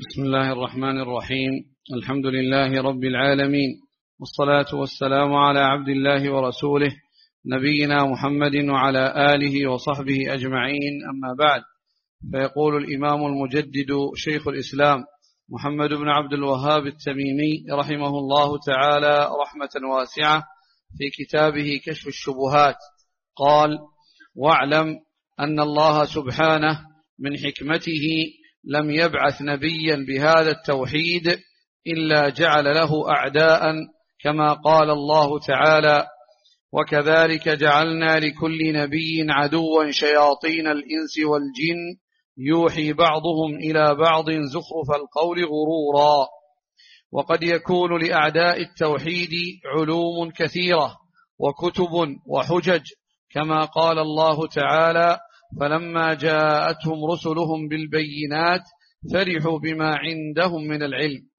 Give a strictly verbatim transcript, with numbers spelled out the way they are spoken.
بسم الله الرحمن الرحيم. الحمد لله رب العالمين، والصلاة والسلام على عبد الله ورسوله نبينا محمد وعلى آله وصحبه أجمعين، أما بعد. فيقول الإمام المجدد شيخ الإسلام محمد بن عبد الوهاب التميمي رحمه الله تعالى رحمة واسعة في كتابه كشف الشبهات قال: واعلم أن الله سبحانه من حكمته لم يبعث نبيا بهذا التوحيد إلا جعل له أعداء، كما قال الله تعالى: وكذلك جعلنا لكل نبي عدوا شياطين الإنس والجن يوحي بعضهم إلى بعض زخرف القول غرورا. وقد يكون لأعداء التوحيد علوم كثيرة وكتب وحجج، كما قال الله تعالى: فلما جاءتهم رسلهم بالبينات فرحوا بما عندهم من العلم.